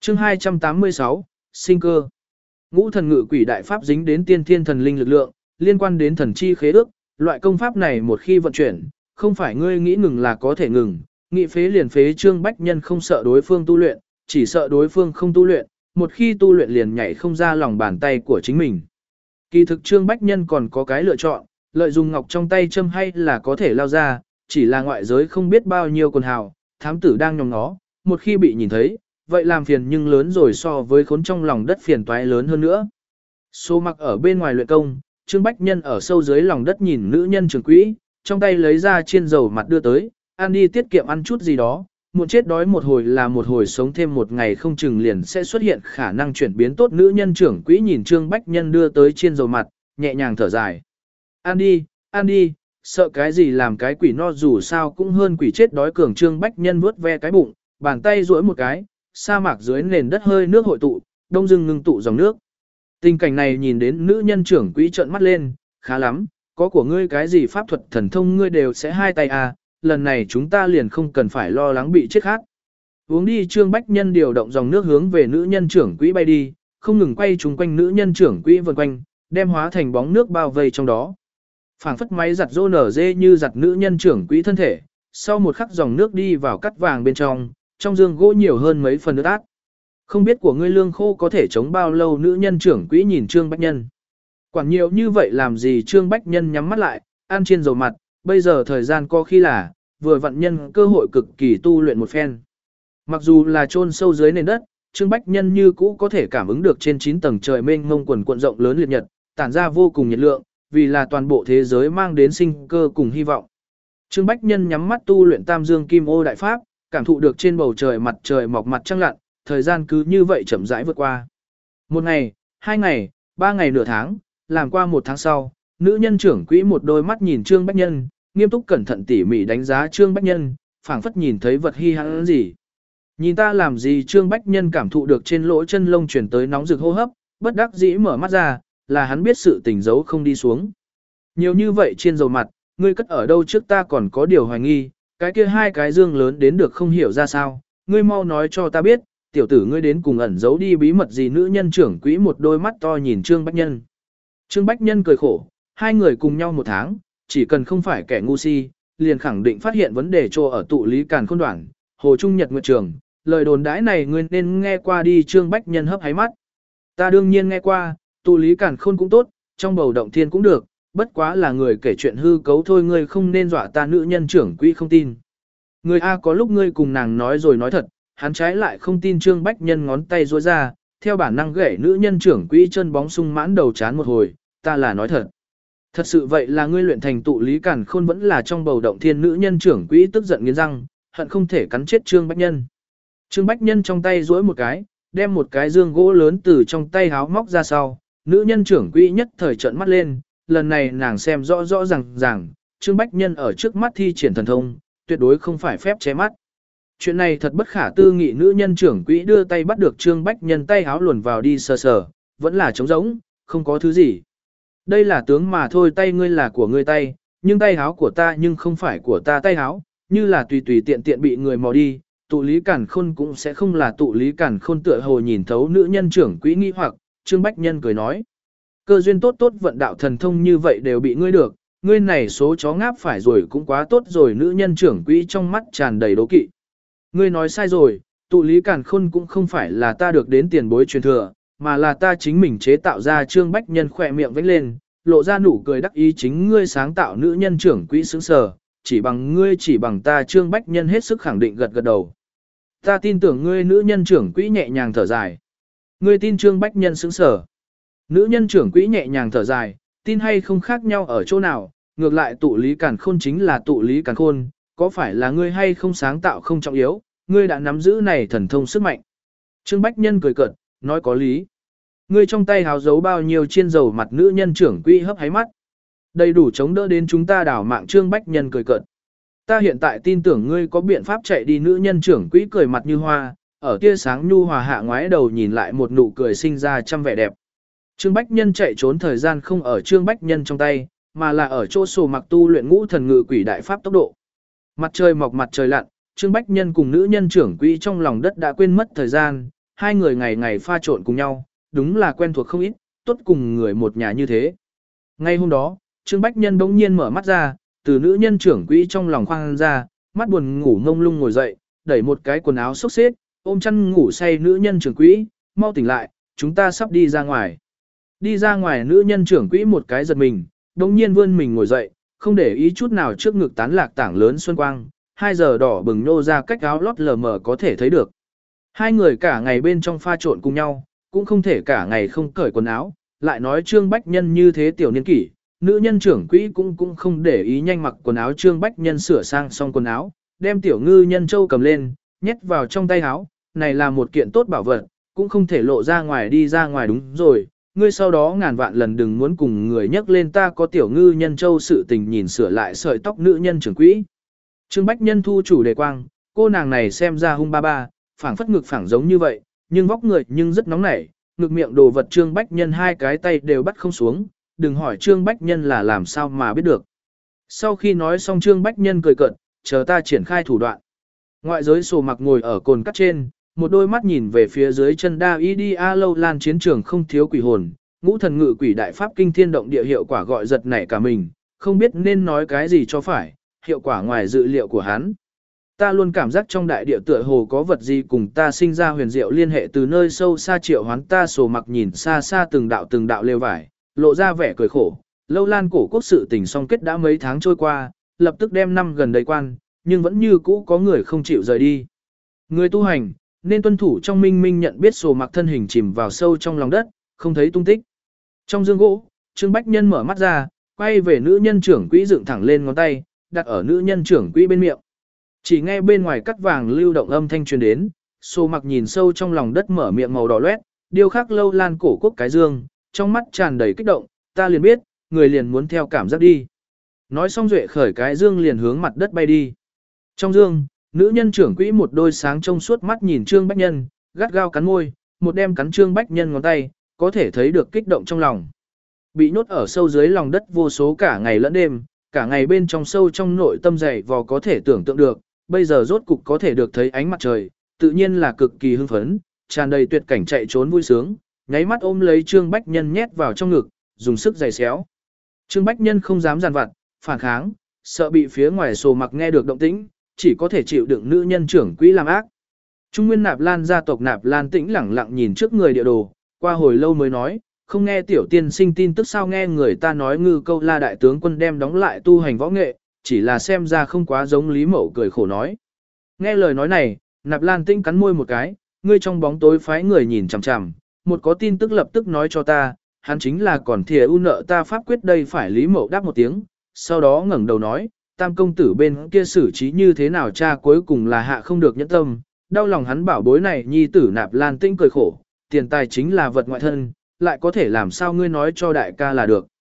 Chương 286, sinh cơ. Ngũ thần ngự quỷ đại pháp dính đến tiên thiên thần linh lực lượng, liên quan đến thần chi khế ước, loại công pháp này một khi vận chuyển, không phải ngươi nghĩ ngừng là có thể ngừng, nghị phế liền phế. Trương Bách Nhân không sợ đối phương tu luyện, chỉ sợ đối phương không tu luyện, một khi tu luyện liền nhảy không ra lòng bàn tay của chính mình. Kỳ thực Trương Bách Nhân còn có cái lựa chọn, lợi dụng ngọc trong tay châm hay là có thể lao ra, chỉ là ngoại giới không biết bao nhiêu quần hào, thám tử đang nhòm ngó, một khi bị nhìn thấy, vậy làm phiền nhưng lớn rồi so với khốn trong lòng đất phiền toái lớn hơn nữa. Số mặc ở bên ngoài luyện công, Trương Bách Nhân ở sâu dưới lòng đất nhìn nữ nhân trưởng quỹ, trong tay lấy ra chiên dầu mặt đưa tới, ăn đi tiết kiệm ăn chút gì đó, muộn chết đói một hồi là một hồi, sống thêm một ngày không chừng liền sẽ xuất hiện khả năng chuyển biến tốt. Nữ nhân trưởng quỹ nhìn Trương Bách Nhân đưa tới chiên dầu mặt, nhẹ nhàng thở dài. Ăn đi, sợ cái gì, làm cái quỷ no dù sao cũng hơn quỷ chết đói cường. Trương Bách Nhân vuốt ve cái bụng, bàn tay duỗi một cái, sa mạc dưới nền đất hơi nước hội tụ, đông dưng ngưng tụ dòng nước. Tình cảnh này nhìn đến nữ nhân trưởng quỹ trợn mắt lên, khá lắm, có của ngươi cái gì pháp thuật thần thông ngươi đều sẽ hai tay à, lần này chúng ta liền không cần phải lo lắng bị chết khát. Uống đi. Trương Bách Nhân điều động dòng nước hướng về nữ nhân trưởng quỹ bay đi, không ngừng quay trúng quanh nữ nhân trưởng quỹ vần quanh, đem hóa thành bóng nước bao vây trong đó. Phảng phất máy giặt rô nở dê như giặt nữ nhân trưởng quỹ thân thể, sau một khắc dòng nước đi vào cắt vàng bên trong dương gỗ nhiều hơn mấy phần nước át. Không biết của ngươi lương khô có thể chống bao lâu. Nữ nhân trưởng quỹ nhìn Trương Bách Nhân. Quản nhiều như vậy làm gì. Trương Bách Nhân nhắm mắt lại, ăn chiên dầu mặt, bây giờ thời gian có khi là, vừa vặn nhân cơ hội cực kỳ tu luyện một phen. Mặc dù là chôn sâu dưới nền đất, Trương Bách Nhân như cũ có thể cảm ứng được trên 9 tầng trời mênh mông quần cuộn rộng lớn liệt nhật, tản ra vô cùng nhiệt lượng, vì là toàn bộ thế giới mang đến sinh cơ cùng hy vọng. Trương Bách Nhân nhắm mắt tu luyện Tam Dương Kim Ô đại pháp, cảm thụ được trên bầu trời mặt trời mọc mặt trăng lặn, thời gian cứ như vậy chậm rãi vượt qua. Một ngày, 2 ngày, 3 ngày, nửa tháng, làm qua 1 tháng sau, nữ nhân trưởng quỹ một đôi mắt nhìn Trương Bách Nhân, nghiêm túc cẩn thận tỉ mỉ đánh giá Trương Bách Nhân, phảng phất nhìn thấy vật hi hãn gì. Nhìn ta làm gì? Trương Bách Nhân cảm thụ được trên lỗ chân lông truyền tới nóng rực hô hấp, bất đắc dĩ mở mắt ra, là hắn biết sự tình giấu không đi xuống. Nhiều như vậy trên dầu mặt, ngươi cất ở đâu trước ta còn có điều hoài nghi, cái kia 2 cái dương lớn đến được không hiểu ra sao, ngươi mau nói cho ta biết, tiểu tử ngươi đến cùng ẩn giấu đi bí mật gì? Nữ nhân trưởng quỹ một đôi mắt to nhìn Trương Bách Nhân. Trương Bách Nhân cười khổ, 2 người cùng nhau 1 tháng, chỉ cần không phải kẻ ngu si, liền khẳng định phát hiện vấn đề trô ở tụ lý càn khôn đoạn, Hồ Trung Nhật Nguyệt Trường, lời đồn đãi này ngươi nên nghe qua đi. Trương Bách Nhân hấp háy mắt. Ta đương nhiên nghe qua, tụ lý càn khôn cũng tốt, trong bầu động thiên cũng được, bất quá là người kể chuyện hư cấu thôi, ngươi không nên dọa ta. Nữ nhân trưởng quỹ không tin. Người A có lúc ngươi cùng nàng nói rồi nói thật, hắn trái lại không tin. Trương Bách Nhân ngón tay duỗi ra, theo bản năng gãy nữ nhân trưởng quỹ chân bóng sung mãn đầu chán một hồi, ta là nói thật. Thật sự vậy là ngươi luyện thành tụ lý càn khôn vẫn là trong bầu động thiên? Nữ nhân trưởng quỹ tức giận nghiến răng, hận không thể cắn chết Trương Bách Nhân. Trương Bách Nhân trong tay duỗi một cái, đem một cái dương gỗ lớn từ trong tay háo móc ra sau, nữ nhân trưởng quỹ nhất thời trợn mắt lên, lần này nàng xem rõ rõ ràng, Trương Bách Nhân ở trước mắt thi triển thần thông, tuyệt đối không phải phép che mắt. Chuyện này thật bất khả tư nghị. Nữ nhân trưởng quỹ đưa tay bắt được Trương Bách Nhân tay háo luồn vào đi sờ sờ, vẫn là trống rỗng, không có thứ gì. Đây là tướng mà thôi, tay ngươi là của ngươi tay, nhưng tay háo của ta nhưng không phải của ta tay háo, như là tùy tùy tiện tiện bị người mò đi, tụ lý càn khôn cũng sẽ không là tụ lý càn khôn. Tựa hồ nhìn thấu nữ nhân trưởng quỹ nghi hoặc, Trương Bách Nhân cười nói. Cơ duyên tốt vận đạo thần thông như vậy đều bị ngươi được, ngươi này số chó ngáp phải rồi cũng quá tốt rồi. Nữ nhân trưởng quỹ trong mắt tràn đầy đố kỵ. Ngươi nói sai rồi, tụ lý càn khôn cũng không phải là ta được đến tiền bối truyền thừa, mà là ta chính mình chế tạo ra. Trương Bách Nhân khỏe miệng vẫy lên, lộ ra nụ cười đắc ý. Chính ngươi sáng tạo? Nữ nhân trưởng quỹ sững sờ, chỉ bằng ta? Trương Bách Nhân hết sức khẳng định gật gật đầu. Ta tin tưởng ngươi. Nữ nhân trưởng quỹ nhẹ nhàng thở dài. Ngươi tin? Trương Bách Nhân sững sờ. Nữ nhân trưởng quỹ nhẹ nhàng thở dài, tin hay không khác nhau ở chỗ nào, ngược lại tụ lý càn khôn chính là tụ lý càn khôn, có phải là ngươi hay không sáng tạo không trọng yếu, ngươi đã nắm giữ này thần thông sức mạnh. Trương Bách Nhân cười cợt, nói có lý. Ngươi trong tay háo giấu bao nhiêu chiên dầu mặt? Nữ nhân trưởng quỹ hấp háy mắt. Đầy đủ chống đỡ đến chúng ta đảo mạng. Trương Bách Nhân cười cợt. Ta hiện tại tin tưởng ngươi có biện pháp chạy đi. Nữ nhân trưởng quỹ cười mặt như hoa, ở tia sáng nhu hòa hạ ngoái đầu nhìn lại, một nụ cười sinh ra trăm vẻ đẹp. Trương Bách Nhân chạy trốn thời gian không ở Trương Bách Nhân trong tay, mà là ở chỗ sổ mặc tu luyện ngũ thần ngự quỷ đại pháp tốc độ. Mặt trời mọc mặt trời lặn, Trương Bách Nhân cùng nữ nhân trưởng quỹ trong lòng đất đã quên mất thời gian, hai người ngày ngày pha trộn cùng nhau, đúng là quen thuộc không ít, tốt cùng người một nhà như thế. Ngay hôm đó, Trương Bách Nhân bỗng nhiên mở mắt ra, từ nữ nhân trưởng quỹ trong lòng khoan ra, mắt buồn ngủ ngông lung ngồi dậy, đẩy một cái quần áo xốc xếp, ôm chăn ngủ say nữ nhân trưởng quỹ, mau tỉnh lại, chúng ta sắp đi ra ngoài. Đi ra ngoài nữ nhân trưởng quỹ một cái giật mình, bỗng nhiên vươn mình ngồi dậy, không để ý chút nào trước ngực tán lạc tảng lớn xuân quang, 2 giờ đỏ bừng nô ra cách áo lót lờ mờ có thể thấy được. Hai người cả ngày bên trong pha trộn cùng nhau, cũng không thể cả ngày không cởi quần áo, lại nói Trương Bách Nhân như thế tiểu niên kỷ, nữ nhân trưởng quỹ cũng không để ý nhanh mặc quần áo. Trương Bách Nhân sửa sang xong quần áo, đem tiểu ngư nhân châu cầm lên, nhét vào trong tay áo, này là một kiện tốt bảo vật, cũng không thể lộ ra ngoài đi ra ngoài đúng rồi, ngươi sau đó ngàn vạn lần đừng muốn cùng người nhắc lên ta có tiểu ngư nhân châu sự tình. Nhìn sửa lại sợi tóc nữ nhân trưởng quỹ. Trương Bách Nhân thu chủ đề quang, cô nàng này xem ra hung ba ba, phảng phất ngực phảng giống như vậy, nhưng vóc người nhưng rất nóng nảy, ngực miệng đồ vật Trương Bách Nhân hai cái tay đều bắt không xuống, đừng hỏi Trương Bách Nhân là làm sao mà biết được. Sau khi nói xong Trương Bách Nhân cười cợt, chờ ta triển khai thủ đoạn. Ngoại giới sổ mặc ngồi ở cồn cắt trên, một đôi mắt nhìn về phía dưới chân đa y đi a lâu lan chiến trường không thiếu quỷ hồn, ngũ thần ngự quỷ đại pháp kinh thiên động địa hiệu quả gọi giật nảy cả mình, không biết nên nói cái gì cho phải, hiệu quả ngoài dự liệu của hắn. Ta luôn cảm giác trong đại địa tựa hồ có vật gì cùng ta sinh ra huyền diệu liên hệ từ nơi sâu xa triệu hoán ta. Sổ mặc nhìn xa xa từng đạo lều vải, lộ ra vẻ cười khổ. Lâu lan cổ quốc sự tình song kết đã mấy tháng trôi qua, lập tức đem năm gần đầy quan, nhưng vẫn như cũ có người không chịu rời đi. Người tu hành, nên tuân thủ trong minh minh nhận biết. Sổ mặc thân hình chìm vào sâu trong lòng đất, không thấy tung tích. Trong dương gỗ, Trương Bách Nhân mở mắt ra, quay về nữ nhân trưởng quỹ dựng thẳng lên ngón tay, đặt ở nữ nhân trưởng quỹ bên miệng. Chỉ nghe bên ngoài cắt vàng lưu động âm thanh truyền đến, Sô mặc nhìn sâu trong lòng đất mở miệng màu đỏ loét, điêu khắc lâu lan cổ quốc cái dương, trong mắt tràn đầy kích động, ta liền biết, người liền muốn theo cảm giác đi. Nói xong duệ khởi cái dương liền hướng mặt đất bay đi. Trong dương, nữ nhân trưởng quỹ một đôi sáng trong suốt mắt nhìn Trương Bách Nhân, gắt gao cắn môi, một đem cắn Trương Bách Nhân ngón tay, có thể thấy được kích động trong lòng. Bị nhốt ở sâu dưới lòng đất vô số cả ngày lẫn đêm, cả ngày bên trong sâu trong nội tâm dày vò có thể tưởng tượng được, bây giờ rốt cục có thể được thấy ánh mặt trời, tự nhiên là cực kỳ hưng phấn, tràn đầy tuyệt cảnh chạy trốn vui sướng, nháy mắt ôm lấy Trương Bách Nhân nhét vào trong ngực, dùng sức giày xéo. Trương Bách Nhân không dám giàn vặt, phản kháng, sợ bị phía ngoài sổ mặc nghe được động tĩnh, chỉ có thể chịu đựng nữ nhân trưởng quỹ làm ác. Trung Nguyên Nạp Lan gia tộc Nạp Lan Tĩnh lẳng lặng nhìn trước người địa đồ, qua hồi lâu mới nói, không nghe tiểu tiên sinh tin tức sao nghe người ta nói Ngư Câu La đại tướng quân đem đóng lại tu hành võ nghệ, chỉ là xem ra không quá giống Lý Mậu cười khổ nói. Nghe lời nói này, Nạp Lan Tĩnh cắn môi một cái, ngươi trong bóng tối phái người nhìn chằm chằm, một có tin tức lập tức nói cho ta, hắn chính là còn thìa u nợ ta pháp quyết đây phải. Lý Mậu đáp một tiếng, sau đó ngẩng đầu nói, tam công tử bên kia xử trí như thế nào cha cuối cùng là hạ không được nhẫn tâm, đau lòng hắn bảo bối này nhi tử. Nạp Lan Tĩnh cười khổ, tiền tài chính là vật ngoại thân, lại có thể làm sao ngươi nói cho đại ca là được.